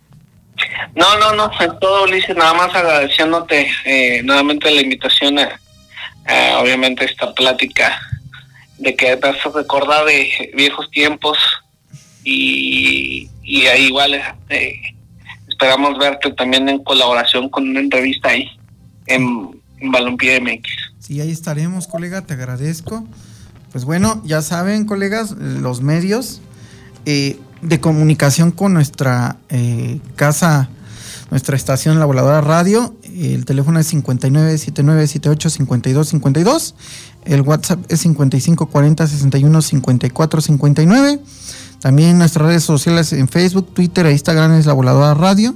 No, no, no, en todo, Ulises, nada más agradeciéndote eh, nuevamente la invitación a, a, obviamente, esta plática de que te has recordado de viejos tiempos y, y ahí igual eh, esperamos verte también en colaboración con una entrevista ahí en, en Balompié M X. Sí, ahí estaremos, colega, te agradezco. Pues bueno, ya saben, colegas, los medios eh, de comunicación con nuestra eh, casa, nuestra estación La Voladora Radio. El teléfono es cincuenta y nueve setenta y nueve setenta y ocho cincuenta y dos cincuenta y dos. El WhatsApp es cincuenta y cinco cuarenta sesenta y uno cincuenta y cuatro cincuenta y nueve. También nuestras redes sociales en Facebook, Twitter e Instagram es La Voladora Radio.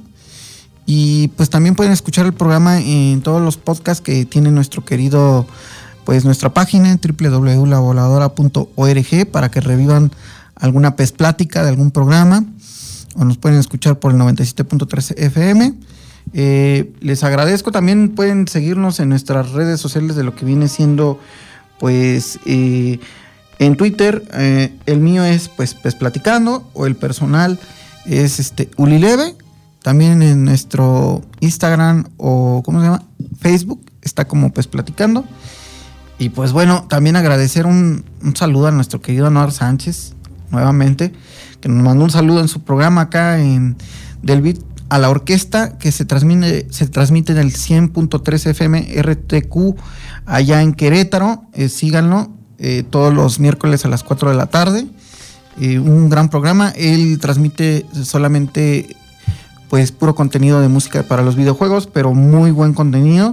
Y pues también pueden escuchar el programa en todos los podcasts que tiene nuestro querido, pues nuestra página doble u doble u doble u punto la voladora punto org para que revivan alguna pez plática de algún programa, o nos pueden escuchar por el noventa y siete punto tres F M. Eh, les agradezco, también pueden seguirnos en nuestras redes sociales de lo que viene siendo, pues, eh, en Twitter, eh, el mío es, pues, Pez Platicando, o el personal es, este, Ulileve. También en nuestro Instagram, o, ¿cómo se llama? Facebook, está como Pez Platicando. Y pues bueno, también agradecer un, un saludo a nuestro querido Anuar Sánchez, nuevamente, que nos mandó un saludo en su programa acá en Del Beat a la Orquesta, que se transmite, se transmite en el cien punto tres F M R T Q allá en Querétaro. Eh, síganlo eh, todos los miércoles a las cuatro de la tarde. Eh, un gran programa. Él transmite solamente, pues, puro contenido de música para los videojuegos, pero muy buen contenido.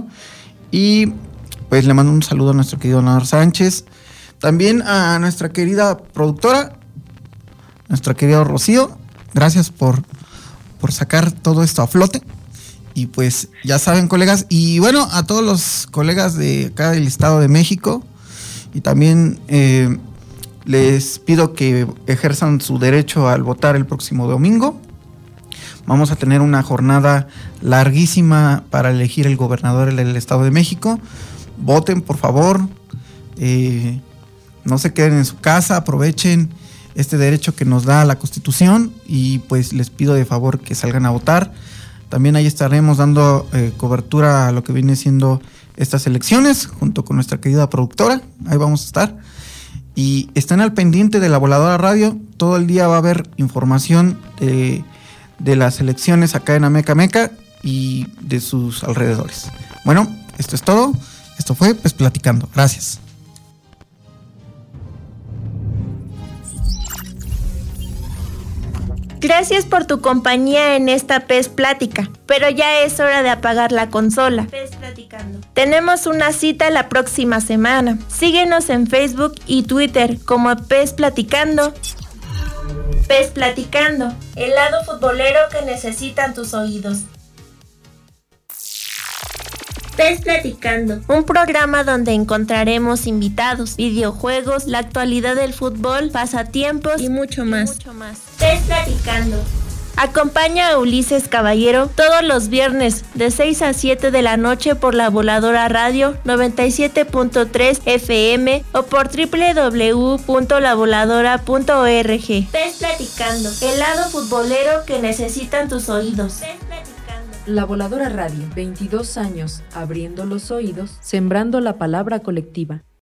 Y pues le mando un saludo a nuestro querido Anuar Sánchez. También a nuestra querida productora, nuestra querida Rocío. Gracias por, por sacar todo esto a flote. Y pues ya saben, colegas. Y bueno, a todos los colegas de acá del Estado de México. Y también eh, les pido que ejerzan su derecho al votar el próximo domingo. Vamos a tener una jornada larguísima para elegir el gobernador del Estado de México. Voten, por favor. Eh, no se queden en su casa. Aprovechen este derecho que nos da la Constitución. Y pues les pido de favor que salgan a votar. También ahí estaremos dando eh, cobertura a lo que viene siendo estas elecciones, junto con nuestra querida productora. Ahí vamos a estar. Y estén al pendiente de La Voladora Radio. Todo el día va a haber información de, de las elecciones acá en Ameca Meca y de sus alrededores. Bueno, esto es todo. Esto fue Pues Platicando. Gracias. Gracias por tu compañía en esta Pez Plática, pero ya es hora de apagar la consola. Pez Platicando. Tenemos una cita la próxima semana. Síguenos en Facebook y Twitter como Pez Platicando. Pez Platicando, el lado futbolero que necesitan tus oídos. Pez Platicando, un programa donde encontraremos invitados, videojuegos, la actualidad del fútbol, pasatiempos y mucho más. Y mucho más. Pez Platicando. Acompaña a Ulises Caballero todos los viernes de seis a siete de la noche por La Voladora Radio noventa y siete punto tres F M o por doble u doble u doble u punto la voladora punto org. Pez Platicando, el lado futbolero que necesitan tus oídos. Pez Platicando. La Voladora Radio, veintidós años, abriendo los oídos, sembrando la palabra colectiva.